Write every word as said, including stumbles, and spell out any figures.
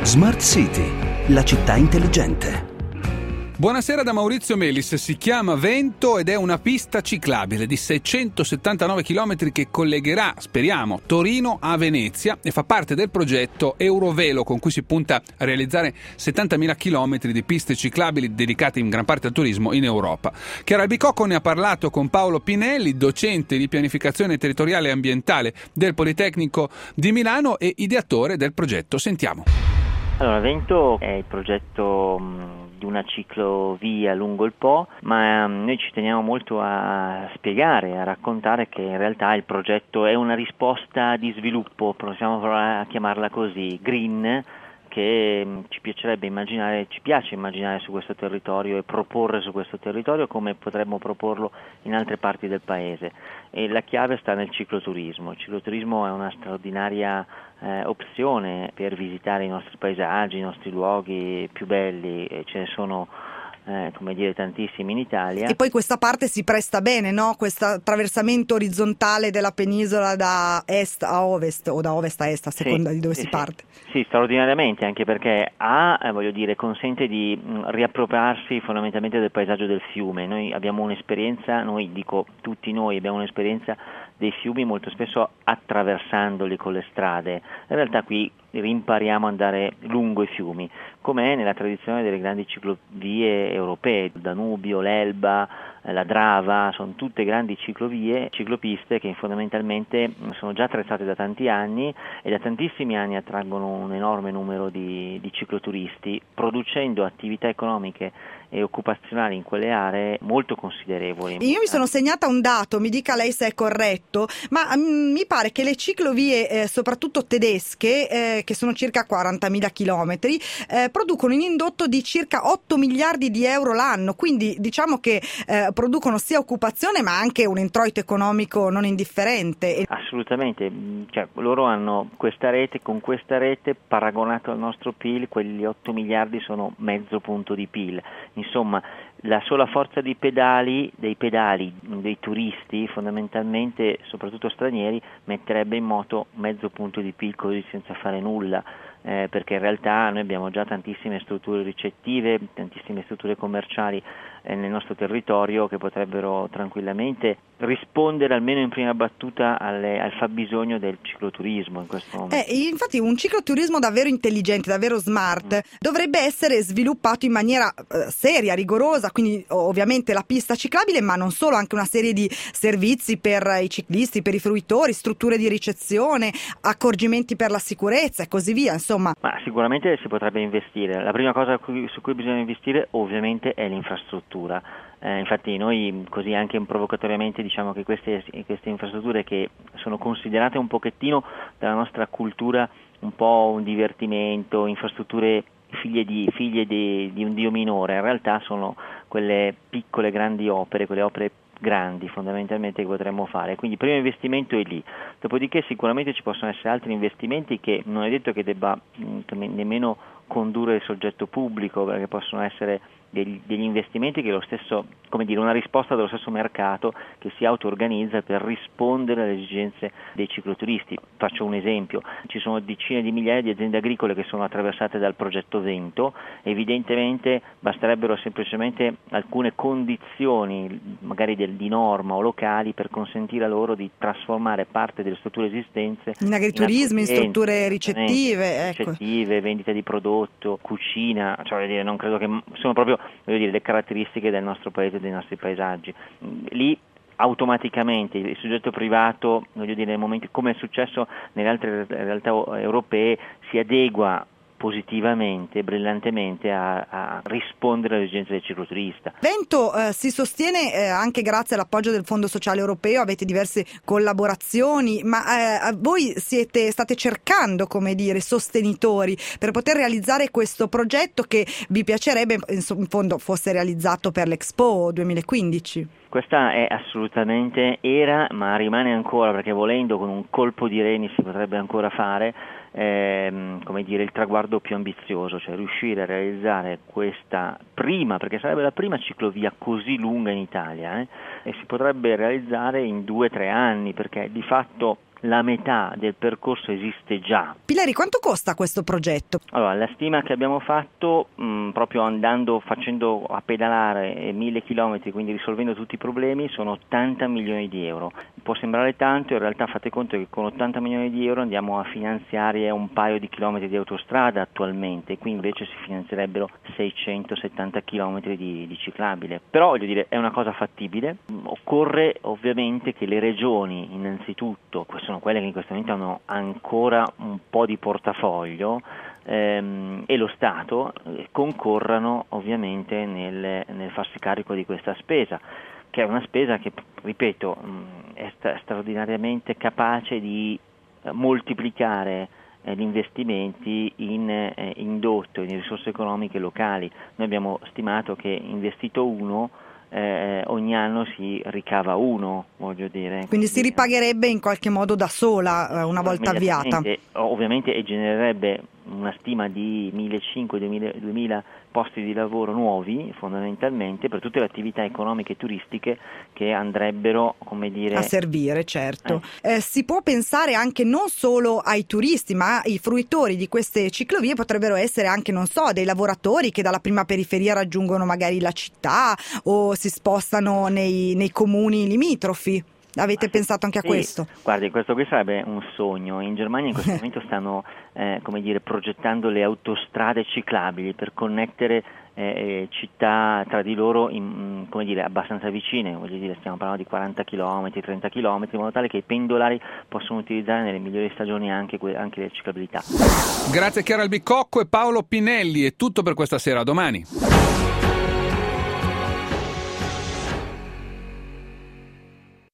Smart City, la città intelligente. Buonasera da Maurizio Melis. Si chiama Vento ed è una pista ciclabile di seicentosettantanove chilometri che collegherà, speriamo, Torino a Venezia e fa parte del progetto Eurovelo, con cui si punta a realizzare settantamila chilometri di piste ciclabili dedicate in gran parte al turismo in Europa. Chiara Albicocco ne ha parlato con Paolo Pinelli, docente di pianificazione territoriale e ambientale del Politecnico di Milano e ideatore del progetto. Sentiamo. Allora, Vento è il progetto mh, di una ciclovia lungo il Po, ma mh, noi ci teniamo molto a spiegare, a raccontare che in realtà il progetto è una risposta di sviluppo, possiamo provare a chiamarla così, green, che mh, ci piacerebbe immaginare, ci piace immaginare su questo territorio e proporre su questo territorio come potremmo proporlo in altre parti del paese. E la chiave sta nel cicloturismo. Il cicloturismo è una straordinaria eh, opzione per visitare i nostri paesaggi, i nostri luoghi più belli, e ce ne sono eh, come dire tantissimi in Italia. E poi questa parte si presta bene, no? Questo attraversamento orizzontale della penisola da est a ovest o da ovest a est, a seconda sì, di dove sì, si sì. parte. Sì, straordinariamente, anche perché A, eh, voglio dire, consente di mh, riappropriarsi fondamentalmente del paesaggio del fiume. Noi abbiamo un'esperienza, noi dico tutti noi abbiamo un'esperienza dei fiumi molto spesso attraversandoli con le strade. In realtà qui rimpariamo ad andare lungo i fiumi, come è nella tradizione delle grandi ciclovie europee, il Danubio, l'Elba, la Drava, sono tutte grandi ciclovie, ciclopiste che fondamentalmente sono già attrezzate da tanti anni e da tantissimi anni attraggono un enorme numero di, di cicloturisti, producendo attività economiche e occupazionali in quelle aree molto considerevoli. Io mi sono segnata un dato, mi dica lei se è corretto, ma mh, mi pare che le ciclovie, eh, soprattutto tedesche, eh, che sono circa quarantamila chilometri, eh, producono un indotto di circa otto miliardi di euro l'anno, quindi diciamo che eh, producono sia occupazione ma anche un introito economico non indifferente. Assolutamente, cioè, loro hanno questa rete, con questa rete paragonato al nostro P I L, quegli otto miliardi sono mezzo punto di P I L. Insomma, la sola forza dei pedali, dei pedali dei turisti, fondamentalmente, soprattutto stranieri, metterebbe in moto mezzo punto di P I L così senza fare nulla, eh, perché in realtà noi abbiamo già tantissime strutture ricettive, tantissime strutture commerciali eh, nel nostro territorio che potrebbero tranquillamente rispondere almeno in prima battuta alle, al fabbisogno del cicloturismo in questo momento. Eh, infatti un cicloturismo davvero intelligente, davvero smart, mm. dovrebbe essere sviluppato in maniera eh, seria, rigorosa, quindi ovviamente la pista ciclabile, ma non solo, anche una serie di servizi per i ciclisti, per i fruitori, strutture di ricezione, accorgimenti per la sicurezza e così via, insomma. Ma sicuramente si potrebbe investire. La prima cosa su cui bisogna investire ovviamente è l'infrastruttura. Eh, infatti noi così anche provocatoriamente diciamo che queste, queste infrastrutture che sono considerate un pochettino dalla nostra cultura un po' un divertimento, infrastrutture figlie di, figlie di, di un dio minore, in realtà sono quelle piccole grandi opere, quelle opere grandi fondamentalmente che potremmo fare, quindi il primo investimento è lì, dopodiché sicuramente ci possono essere altri investimenti che non è detto che debba mh, nemmeno condurre il soggetto pubblico, perché possono essere degli, degli investimenti che lo stesso, come dire, una risposta dello stesso mercato che si auto-organizza per rispondere alle esigenze dei cicloturisti. Faccio un esempio, ci sono decine di migliaia di aziende agricole che sono attraversate dal progetto Vento, evidentemente basterebbero semplicemente alcune condizioni magari del, di norma o locali per consentire a loro di trasformare parte delle strutture esistenti in agriturismo, in, in strutture ricettive, ecco. ricettive, vendita di prodotto, cucina, cioè voglio dire, non credo che sono proprio voglio dire le caratteristiche del nostro paese e dei nostri paesaggi. Lì automaticamente il soggetto privato, voglio dire, nel momento, come è successo nelle altre realtà europee, si adegua positivamente, brillantemente a, a rispondere alle esigenze del cicloturista. Vento eh, si sostiene eh, anche grazie all'appoggio del Fondo Sociale Europeo, avete diverse collaborazioni, ma eh, voi siete, state cercando, come dire, sostenitori per poter realizzare questo progetto che vi piacerebbe in fondo fosse realizzato per l'Expo duemilaquindici. Questa è assolutamente, era, ma rimane ancora, perché volendo con un colpo di reni si potrebbe ancora fare, ehm, come dire, il traguardo più ambizioso, cioè riuscire a realizzare questa prima, perché sarebbe la prima ciclovia così lunga in Italia, eh, e si potrebbe realizzare in due o tre anni, perché di fatto la metà del percorso esiste già. Pilleri, quanto costa questo progetto? Allora, la stima che abbiamo fatto, mh, proprio andando, facendo a pedalare mille chilometri, quindi risolvendo tutti i problemi, sono ottanta milioni di euro. Può sembrare tanto, in realtà fate conto che con ottanta milioni di euro andiamo a finanziare un paio di chilometri di autostrada attualmente, qui invece si finanzierebbero seicentosettanta chilometri di, di ciclabile. Però voglio dire, è una cosa fattibile. Occorre ovviamente che le regioni, innanzitutto, sono quelle che in questo momento hanno ancora un po' di portafoglio, ehm, e lo Stato eh, concorrano ovviamente nel, nel farsi carico di questa spesa, che è una spesa che, ripeto, è sta- straordinariamente capace di eh, moltiplicare eh, gli investimenti in eh, indotto, in risorse economiche locali. Noi abbiamo stimato che investito uno, eh, ogni anno si ricava uno, voglio dire. Quindi si ripagherebbe in qualche modo da sola eh, una volta avviata. Ovviamente, e genererebbe una stima di millecinquecento duemila posti di lavoro nuovi, fondamentalmente per tutte le attività economiche e turistiche che andrebbero, come dire, a servire, certo. Eh. Eh, si può pensare anche non solo ai turisti, ma i fruitori di queste ciclovie potrebbero essere anche, non so, dei lavoratori che dalla prima periferia raggiungono magari la città o si spostano nei, nei comuni limitrofi. Avete pensato anche a sì, questo? Guardi, questo qui sarebbe un sogno. In Germania in questo momento stanno eh, come dire, progettando le autostrade ciclabili per connettere eh, città tra di loro in, come dire, abbastanza vicine, voglio dire, stiamo parlando di quaranta chilometri, trenta chilometri, in modo tale che i pendolari possono utilizzare nelle migliori stagioni anche, anche le ciclabilità. Grazie a Chiara Albicocco e Paolo Pinelli, è tutto per questa sera, a domani.